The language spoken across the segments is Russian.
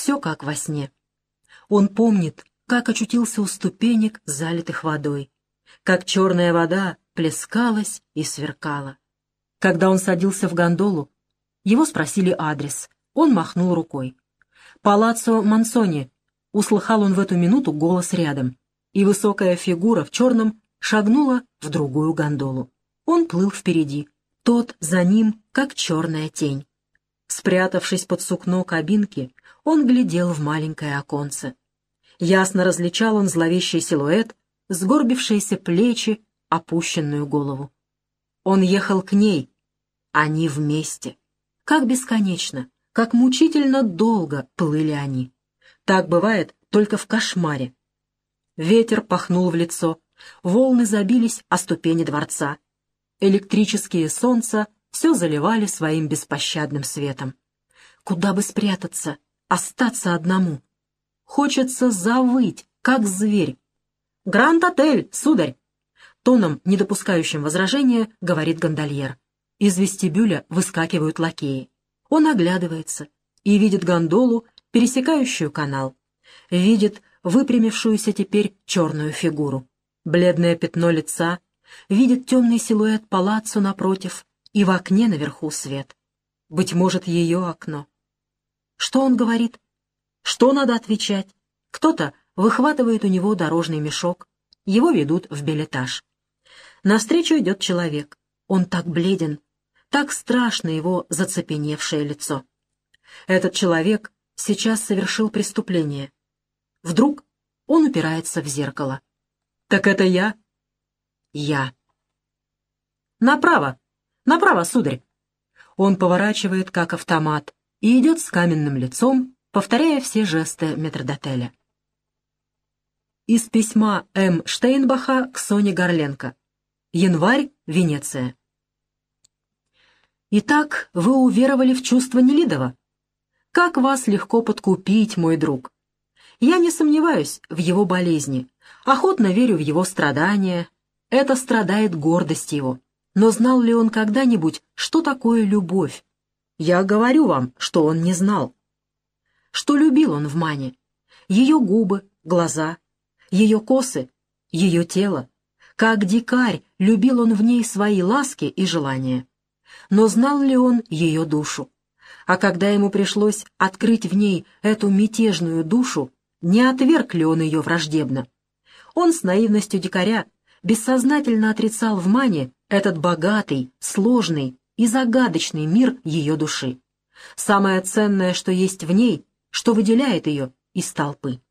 все как во сне. Он помнит, как очутился у ступенек, залитых водой, как черная вода плескалась и сверкала. Когда он садился в гондолу, его спросили адрес. Он махнул рукой. «Палаццо Мансони», — услыхал он в эту минуту голос рядом, и высокая фигура в черном шагнула в другую гондолу. Он плыл впереди, тот за ним, как черная тень. Спрятавшись под сукно кабинки, он глядел в маленькое оконце. Ясно различал он зловещий силуэт, сгорбившиеся плечи, опущенную голову. Он ехал к ней, они вместе. Как бесконечно, как мучительно долго плыли они. Так бывает только в кошмаре. Ветер пахнул в лицо, волны забились о ступени дворца. Электрические солнца все заливали своим беспощадным светом. Куда бы спрятаться, остаться одному? Хочется завыть, как зверь. «Гранд-отель, сударь!» Тоном, не допускающим возражения, говорит гондольер. Из вестибюля выскакивают лакеи. Он оглядывается и видит гондолу, пересекающую канал. Видит выпрямившуюся теперь черную фигуру. Бледное пятно лица, видит темный силуэт палаццо напротив, и в окне наверху свет. Быть может, ее окно. Что он говорит? Что надо отвечать? Кто-то выхватывает у него дорожный мешок. Его ведут в бельэтаж. Навстречу идет человек. Он так бледен, так страшно его зацепеневшее лицо. Этот человек сейчас совершил преступление. Вдруг он упирается в зеркало. «Так это я?» «Я». «Направо! Направо, сударь!» Он поворачивает, как автомат, и идет с каменным лицом, повторяя все жесты метрдотеля. Из письма М. Штейнбаха к Соне Горленко. Январь, Венеция. «Итак, вы уверовали в чувство Нелидова? Как вас легко подкупить, мой друг! Я не сомневаюсь в его болезни, охотно верю в его страдания. Это страдает гордость его. Но знал ли он когда-нибудь, что такое любовь? Я говорю вам, что он не знал. Что любил он в Мане? Ее губы, глаза, ее косы, ее тело. Как дикарь любил он в ней свои ласки и желания. Но знал ли он ее душу? А когда ему пришлось открыть в ней эту мятежную душу, не отверг ли он ее враждебно? Он с наивностью дикаря бессознательно отрицал в Мане этот богатый, сложный и загадочный мир ее души. Самое ценное, что есть в ней, что выделяет ее из толпы.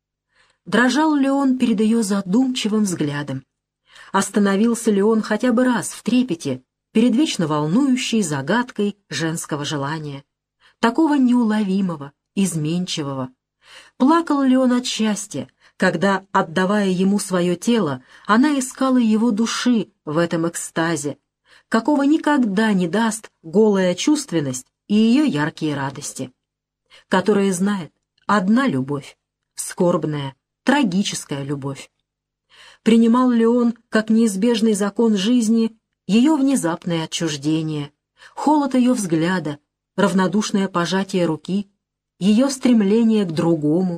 Дрожал ли он перед ее задумчивым взглядом? Остановился ли он хотя бы раз в трепете перед вечно волнующей загадкой женского желания, такого неуловимого, изменчивого? Плакал ли он от счастья, когда, отдавая ему свое тело, она искала его души в этом экстазе, какого никогда не даст голая чувственность и ее яркие радости, которая знает одна любовь, скорбная, трагическая любовь? Принимал ли он, как неизбежный закон жизни, ее внезапное отчуждение, холод ее взгляда, равнодушное пожатие руки, ее стремление к другому?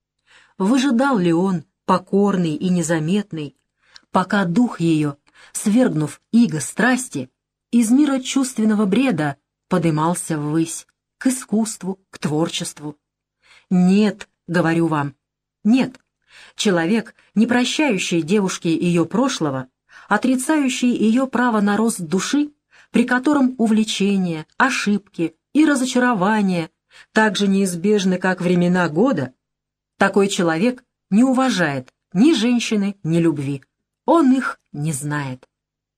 Выжидал ли он, покорный и незаметный, пока дух ее, свергнув иго страсти, из мира чувственного бреда подымался ввысь, к искусству, к творчеству? Нет, говорю вам, нет. Человек, не прощающий девушке ее прошлого, отрицающий ее право на рост души, при котором увлечения, ошибки и разочарования так же неизбежны, как времена года, такой человек не уважает ни женщины, ни любви. Он их не знает.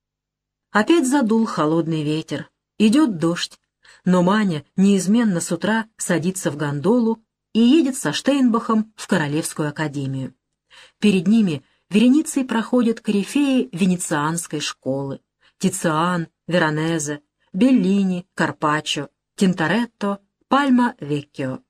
Опять задул холодный ветер, идет дождь, но Маня неизменно с утра садится в гондолу и едет со Штейнбахом в Королевскую академию. Перед ними вереницей проходят корифеи венецианской школы: Тициан, Веронезе, Беллини, Карпаччо, Тинторетто, Пальма-Веккио.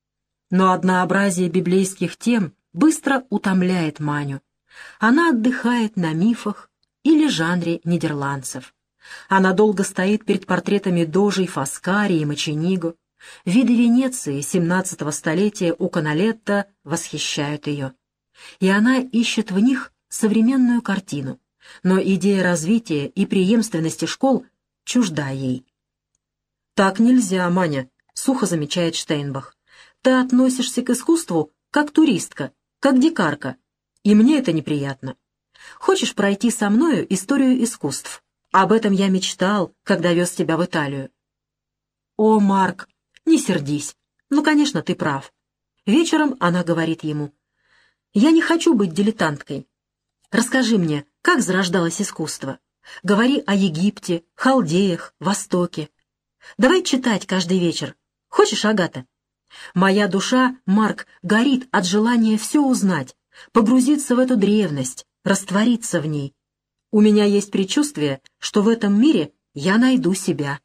Но однообразие библейских тем быстро утомляет Маню. Она отдыхает на мифах или жанре нидерландцев. Она долго стоит перед портретами дожей Фаскари и Мочениго, Виды Венеции XVII столетия у Каналетто восхищают ее, и она ищет в них современную картину, но идея развития и преемственности школ чужда ей. «Так нельзя, Маня», — сухо замечает Штейнбах. «Ты относишься к искусству как туристка, как дикарка, и мне это неприятно. Хочешь пройти со мною историю искусств? Об этом я мечтал, когда вез тебя в Италию». «О, Марк, не сердись. Ну, конечно, ты прав». Вечером она говорит ему: «Я не хочу быть дилетанткой. Расскажи мне, как зарождалось искусство. Говори о Египте, Халдеях, Востоке. Давай читать каждый вечер. Хочешь, Агата? Моя душа, Марк, горит от желания все узнать, погрузиться в эту древность, раствориться в ней. У меня есть предчувствие, что в этом мире я найду себя».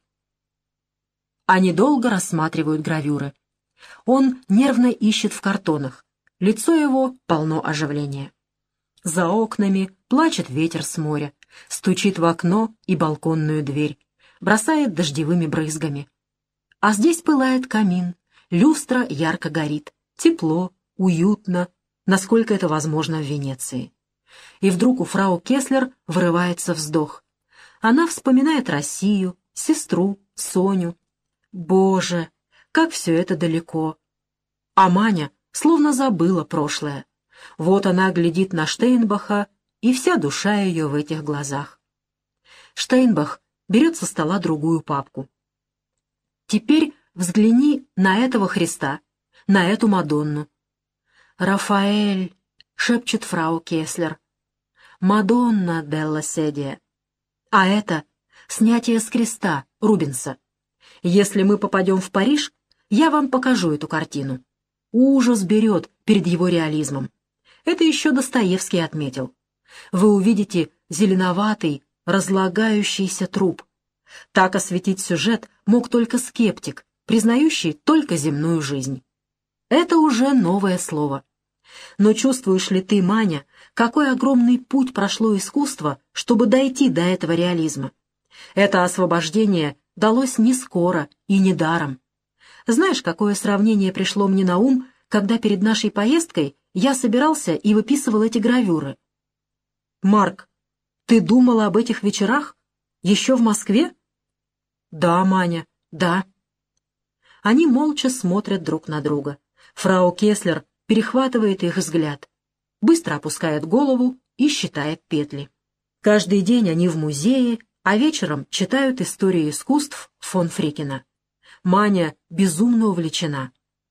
Они долго рассматривают гравюры. Он нервно ищет в картонах. Лицо его полно оживления. За окнами плачет ветер с моря, стучит в окно и балконную дверь, бросает дождевыми брызгами. А здесь пылает камин, люстра ярко горит, тепло, уютно, насколько это возможно в Венеции. И вдруг у фрау Кеслер вырывается вздох. Она вспоминает Россию, сестру, Соню. Боже, как все это далеко! А Маня словно забыла прошлое. Вот она глядит на Штейнбаха, и вся душа ее в этих глазах. Штейнбах берет со стола другую папку. «Теперь взгляни на этого Христа, на эту Мадонну». «Рафаэль», — шепчет фрау Кеслер, — «Мадонна делла Седия». А это снятие с креста Рубенса. Если мы попадем в Париж, я вам покажу эту картину. Ужас берет перед его реализмом. Это еще Достоевский отметил. Вы увидите зеленоватый, разлагающийся труп. Так осветить сюжет мог только скептик, признающий только земную жизнь. Это уже новое слово. Но чувствуешь ли ты, Маня, какой огромный путь прошло искусство, чтобы дойти до этого реализма? Это освобождение далось не скоро и не даром. Знаешь, какое сравнение пришло мне на ум, когда перед нашей поездкой я собирался и выписывал эти гравюры? «Марк, ты думал об этих вечерах? Еще в Москве?» «Да, Маня, да». Они молча смотрят друг на друга. Фрау Кеслер перехватывает их взгляд, быстро опускает голову и считает петли. Каждый день они в музее, а вечером читают историю искусств фон Фрикена. Маня безумно увлечена.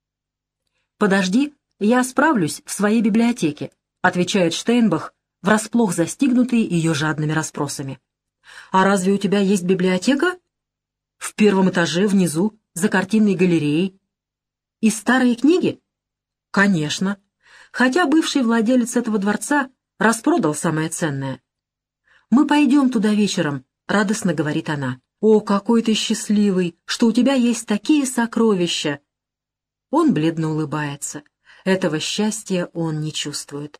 «Подожди, я справлюсь в своей библиотеке», — отвечает Штейнбах, врасплох застигнутый ее жадными расспросами. «А разве у тебя есть библиотека?» «В первом этаже, внизу, за картинной галереей». «И старые книги?» «Конечно. Хотя бывший владелец этого дворца распродал самое ценное». «Мы пойдем туда вечером», — радостно говорит она. «О, какой ты счастливый, что у тебя есть такие сокровища!» Он бледно улыбается. Этого счастья он не чувствует.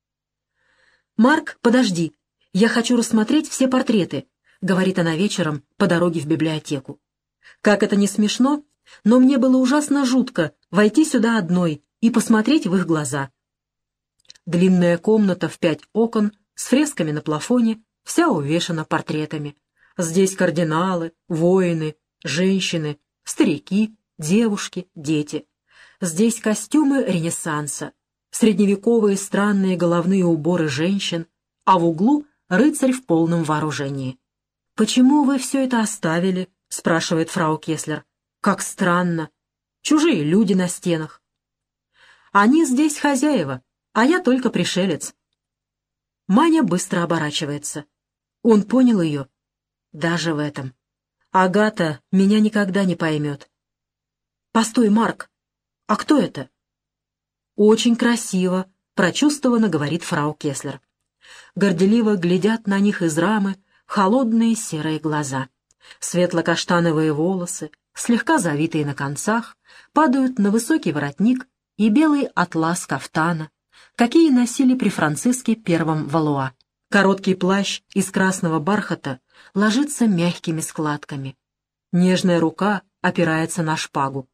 «Марк, подожди, я хочу рассмотреть все портреты», — говорит она вечером по дороге в библиотеку. «Как это не смешно, но мне было ужасно жутко войти сюда одной и посмотреть в их глаза». Длинная комната в 5 окон с фресками на плафоне, вся увешана портретами. Здесь кардиналы, воины, женщины, старики, девушки, дети. Здесь костюмы Ренессанса, средневековые странные головные уборы женщин, а в углу рыцарь в полном вооружении. «Почему вы все это оставили?» — спрашивает фрау Кеслер. «Как странно. Чужие люди на стенах». «Они здесь хозяева, а я только пришелец». Маня быстро оборачивается. Он понял ее. Даже в этом. Агата меня никогда не поймет. «Постой, Марк, а кто это?» «Очень красиво», — прочувствованно говорит фрау Кеслер. Горделиво глядят на них из рамы холодные серые глаза. Светло-каштановые волосы, слегка завитые на концах, падают на высокий воротник и белый атлас кафтана, какие носили при Франциске I Валуа. Короткий плащ из красного бархата ложится мягкими складками. Нежная рука опирается на шпагу.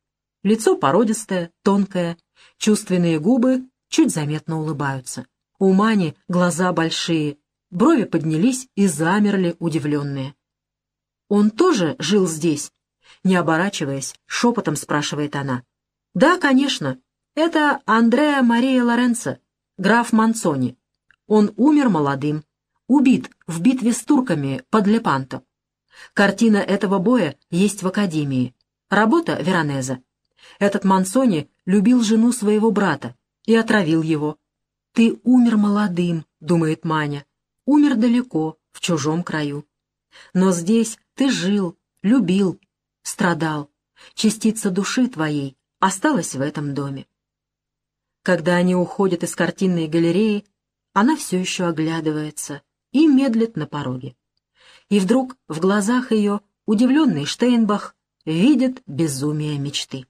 Лицо породистое, тонкое, чувственные губы чуть заметно улыбаются. У Мани глаза большие, брови поднялись и замерли, удивленные. «Он тоже жил здесь?» Не оборачиваясь, шепотом спрашивает она. «Да, конечно. Это Андреа Мария Лоренцо, граф Манцони. Он умер молодым, убит в битве с турками под Лепанто. Картина этого боя есть в Академии. Работа Веронезе. Этот Манцони любил жену своего брата и отравил его. «Ты умер молодым», — думает Маня, — «умер далеко, в чужом краю. Но здесь ты жил, любил, страдал. Частица души твоей осталась в этом доме». Когда они уходят из картинной галереи, она все еще оглядывается и медлит на пороге. И вдруг в глазах ее удивленный Штейнбах видит безумие мечты.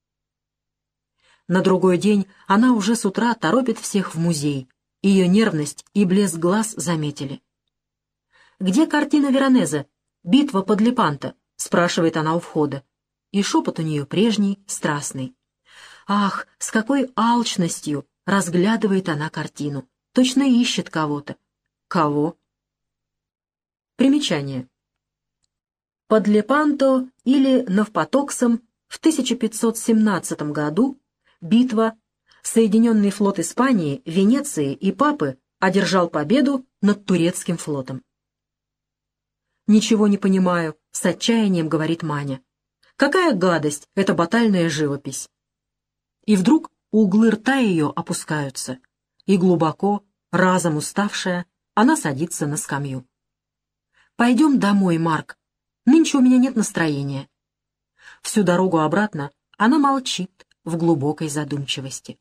На другой день она уже с утра торопит всех в музей. Ее нервность и блеск глаз заметили. «Где картина Веронезе? Битва под Лепанто?» — спрашивает она у входа. И шепот у нее прежний, страстный. Ах, с какой алчностью разглядывает она картину. Точно ищет кого-то. Кого? Примечание. Под Лепанто или Навпотоксом в 1517 году битва. Соединенный флот Испании, Венеции и Папы одержал победу над турецким флотом. «Ничего не понимаю», — с отчаянием говорит Маня. «Какая гадость эта батальная живопись!» И вдруг углы рта ее опускаются, и глубоко, разом уставшая, она садится на скамью. «Пойдем домой, Марк. Нынче у меня нет настроения». Всю дорогу обратно она молчит в глубокой задумчивости.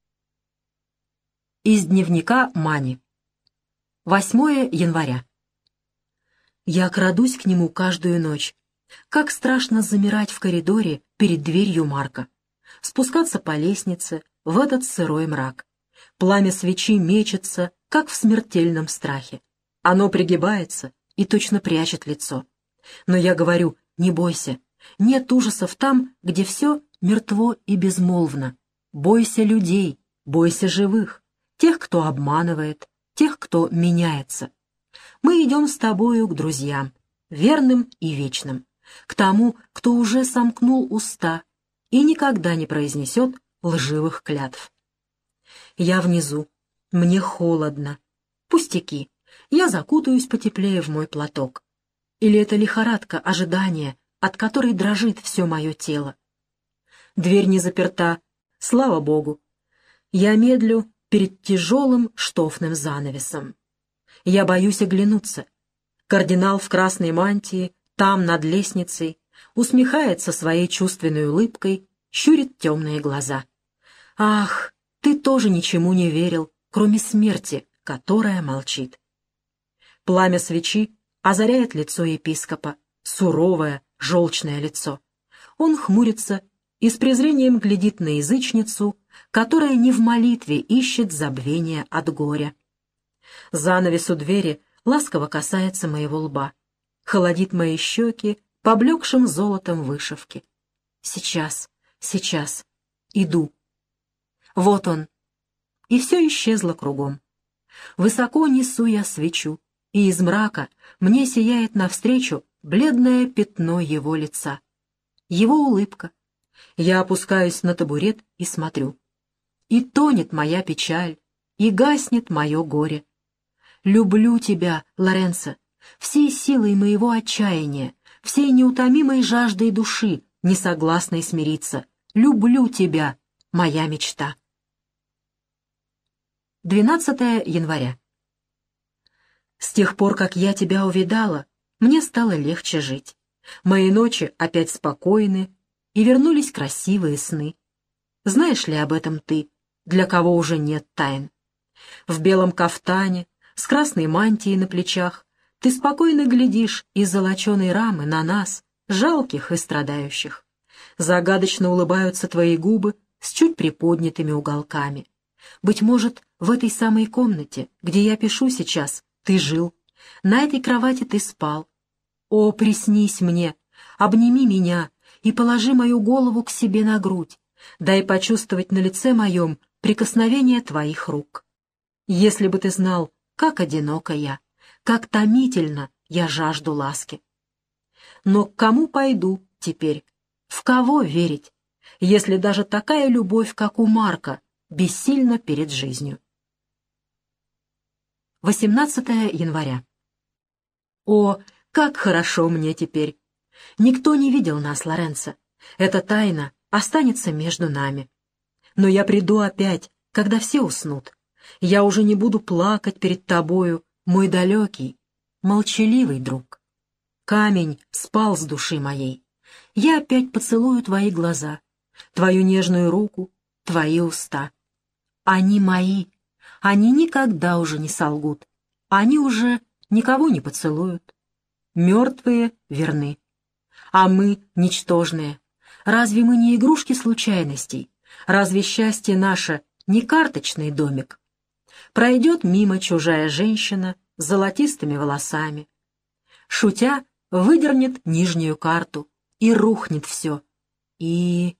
Из дневника Мани. 8 января. Я крадусь к нему каждую ночь. Как страшно замирать в коридоре перед дверью Марка. Спускаться по лестнице в этот сырой мрак. Пламя свечи мечется, как в смертельном страхе. Оно пригибается и точно прячет лицо. Но я говорю: не бойся, нет ужасов там, где все мертво и безмолвно. Бойся людей, бойся живых, тех, кто обманывает, тех, кто меняется. Мы идем с тобою к друзьям, верным и вечным, к тому, кто уже сомкнул уста и никогда не произнесет лживых клятв. Я внизу, мне холодно. Пустяки, я закутаюсь потеплее в мой платок. Или это лихорадка ожидания, от которой дрожит все мое тело? Дверь не заперта, слава Богу. Я медлю перед тяжелым штофным занавесом. Я боюсь оглянуться. Кардинал в красной мантии, там, над лестницей, усмехается своей чувственной улыбкой, щурит темные глаза. Ах, ты тоже ничему не верил, кроме смерти, которая молчит. Пламя свечи озаряет лицо епископа, суровое, желчное лицо. Он хмурится и с презрением глядит на язычницу, которая не в молитве ищет забвения от горя. Занавес у двери ласково касается моего лба, холодит мои щеки поблекшим золотом вышивки. Сейчас, сейчас, иду. Вот он, и все исчезло кругом. Высоко несу я свечу, и из мрака мне сияет навстречу бледное пятно его лица. Его улыбка. Я опускаюсь на табурет и смотрю. И тонет моя печаль, и гаснет мое горе. Люблю тебя, Лоренцо, всей силой моего отчаяния, всей неутомимой жаждой души, не согласной смириться. Люблю тебя, моя мечта. 12 января. С тех пор, как я тебя увидала, мне стало легче жить. Мои ночи опять спокойны, и вернулись красивые сны. Знаешь ли об этом ты, для кого уже нет тайн? В белом кафтане, с красной мантией на плечах, ты спокойно глядишь из золоченой рамы на нас, жалких и страдающих. Загадочно улыбаются твои губы с чуть приподнятыми уголками. Быть может, в этой самой комнате, где я пишу сейчас, ты жил, на этой кровати ты спал. О, приснись мне, обними меня и положи мою голову к себе на грудь, дай почувствовать на лице моем прикосновение твоих рук. Если бы ты знал, как одинока я, как томительно я жажду ласки. Но к кому пойду теперь? В кого верить, если даже такая любовь, как у Марка, бессильна перед жизнью? 18 января. О, как хорошо мне теперь! Никто не видел нас, Лоренцо. Эта тайна останется между нами. Но я приду опять, когда все уснут. Я уже не буду плакать перед тобою, мой далекий, молчаливый друг. Камень спал с души моей. Я опять поцелую твои глаза, твою нежную руку, твои уста. Они мои, они никогда уже не солгут, они уже никого не поцелуют. Мертвые верны. А мы ничтожные. Разве мы не игрушки случайностей? Разве счастье наше не карточный домик? Пройдет мимо чужая женщина с золотистыми волосами. Шутя, выдернет нижнюю карту, и рухнет все. И...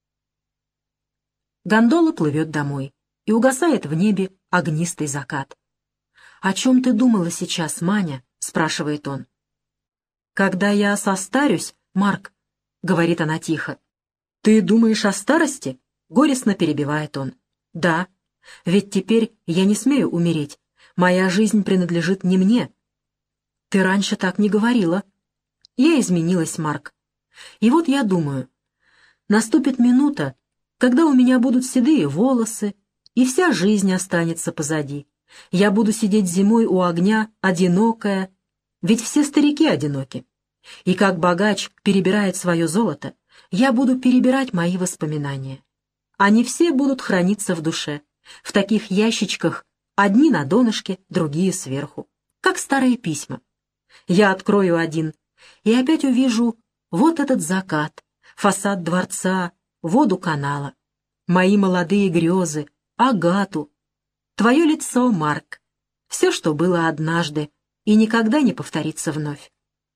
Гондола плывет домой, и угасает в небе огнистый закат. «О чем ты думала сейчас, Маня?» — спрашивает он. «Когда я состарюсь, Марк», — говорит она тихо. «Ты думаешь о старости?» — горестно перебивает он. «Да, ведь теперь я не смею умереть. Моя жизнь принадлежит не мне». «Ты раньше так не говорила». «Я изменилась, Марк. И вот я думаю, наступит минута, когда у меня будут седые волосы, и вся жизнь останется позади. Я буду сидеть зимой у огня, одинокая, ведь все старики одиноки. И как богач перебирает свое золото, я буду перебирать мои воспоминания. Они все будут храниться в душе, в таких ящичках, одни на донышке, другие сверху, как старые письма. Я открою один, и опять увижу вот этот закат, фасад дворца, воду канала, мои молодые грезы, Агату, твое лицо, Марк, все, что было однажды и никогда не повторится вновь.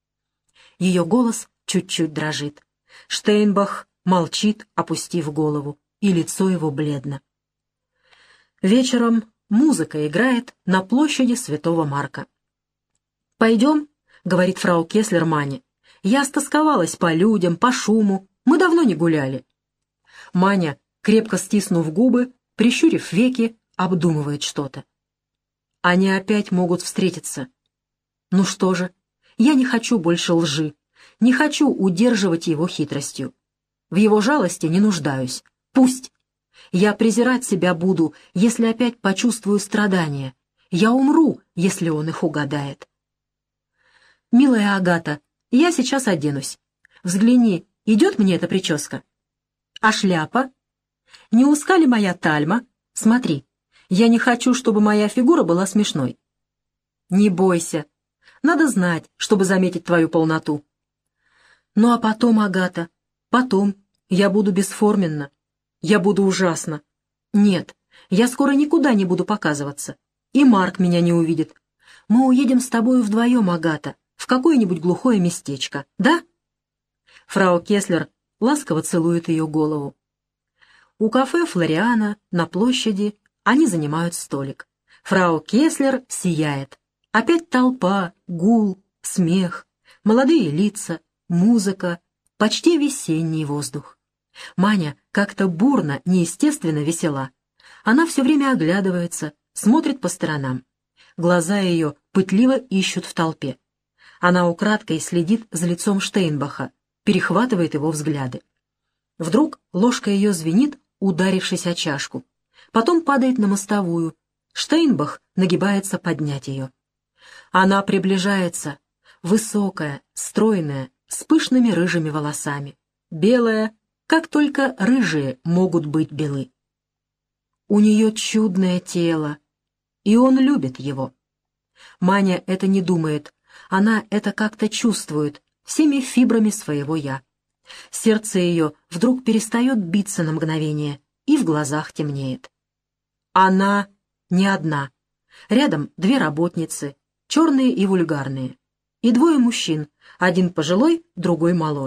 Ее голос чуть-чуть дрожит. Штейнбах молчит, опустив голову, и лицо его бледно. Вечером музыка играет на площади Святого Марка. «Пойдем», — говорит фрау Кеслер Мане. «Я стосковалась по людям, по шуму. Мы давно не гуляли». Маня, крепко стиснув губы, прищурив веки, обдумывает что-то. Они опять могут встретиться. Ну что же, я не хочу больше лжи, не хочу удерживать его хитростью. В его жалости не нуждаюсь. Пусть. Я презирать себя буду, если опять почувствую страдания. Я умру, если он их угадает. «Милая Агата, я сейчас оденусь. Взгляни, идет мне эта прическа? А шляпа? Не узка ли моя тальма? Смотри, я не хочу, чтобы моя фигура была смешной. Не бойся. Надо знать, чтобы заметить твою полноту. Ну а потом, Агата, потом я буду бесформенна. Я буду ужасно. Нет, я скоро никуда не буду показываться. И Марк меня не увидит. Мы уедем с тобою вдвоем, Агата, в какое-нибудь глухое местечко, да?» Фрау Кеслер ласково целует ее голову. У кафе «Флориана» на площади они занимают столик. Фрау Кеслер сияет. Опять толпа, гул, смех, молодые лица, музыка, почти весенний воздух. Маня как-то бурно, неестественно весела. Она все время оглядывается, смотрит по сторонам. Глаза ее пытливо ищут в толпе. Она украдкой следит за лицом Штейнбаха, перехватывает его взгляды. Вдруг ложка ее звенит, ударившись о чашку. Потом падает на мостовую. Штейнбах нагибается поднять ее. Она приближается, высокая, стройная, с пышными рыжими волосами, белая, как только рыжие могут быть белы. У нее чудное тело, и он любит его. Маня это не думает, она это как-то чувствует всеми фибрами своего «я». Сердце ее вдруг перестает биться на мгновение, и в глазах темнеет. Она не одна. Рядом две работницы, черные и вульгарные, и двое мужчин, один пожилой, другой моложе.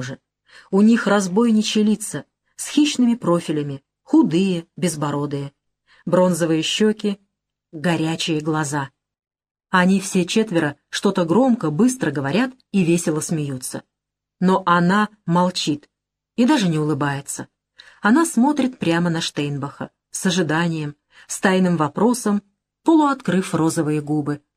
У них разбойничьи лица с хищными профилями, худые, безбородые, бронзовые щеки, горячие глаза. Они все четверо что-то громко, быстро говорят и весело смеются. Но она молчит и даже не улыбается. Она смотрит прямо на Штейнбаха, с ожиданием, с тайным вопросом, полуоткрыв розовые губы.